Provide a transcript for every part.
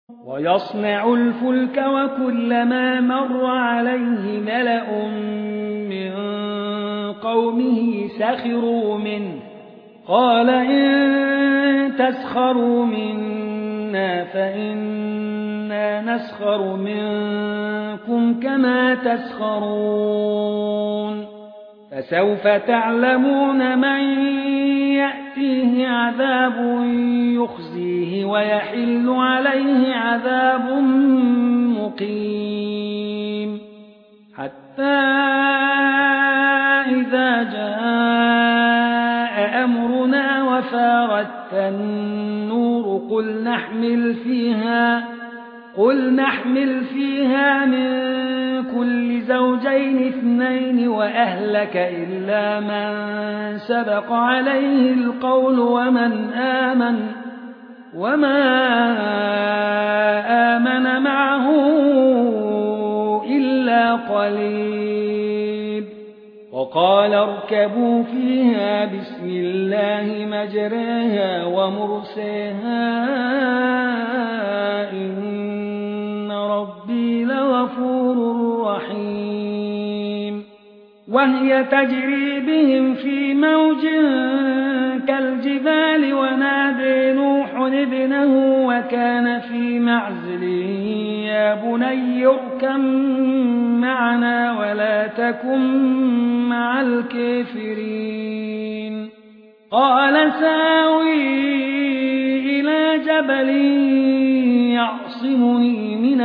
ويصنع الفلك وكلما مر عليه ملأ من قومه سخروا منه قال إن تسخروا منا فإنا نسخر منكم كما تسخرون فسوف تعلمون من يأتيه عذاب يخزيه ويحل عليه عذاب مقيم حتى إذا جاء أمرنا وفارت النور قل نحمل فيها من كل زوجين اثنين وأهلك إلا من سبق عليه القول وما آمن معه إلا قليل وقال اركبوا فيها بسم الله مجريها ومرسيها إن ربي لغفور رحيم وهي تجري بهم في موج كالجبال ونادى نوح ابنه وكان في معزل يا بني اركب معنا ولا تكن مع الكافرين قال ساوي إلى جبل يعصمني من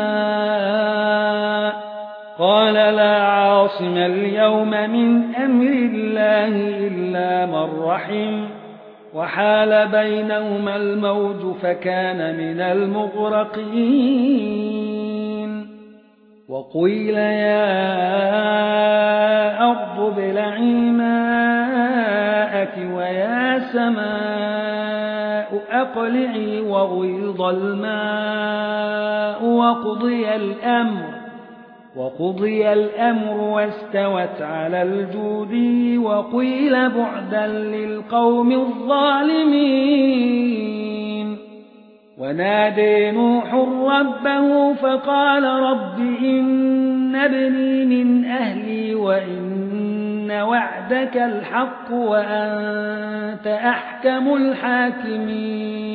الماء قال لا عاصم اليوم من أمر الله إلا من رحم وحال بينهما الموج فكان من المغرقين وقيل يا أرض ابلعي ماءك ويا سماء أقلعي وغيض الماء وقضي الأمر واستوت على الجودي وقيل بعدا للقوم الظالمين ونادى نوح ربه فقال رب إن ابني من أهلي وإن وعدك الحق وأنت أحكم الحاكمين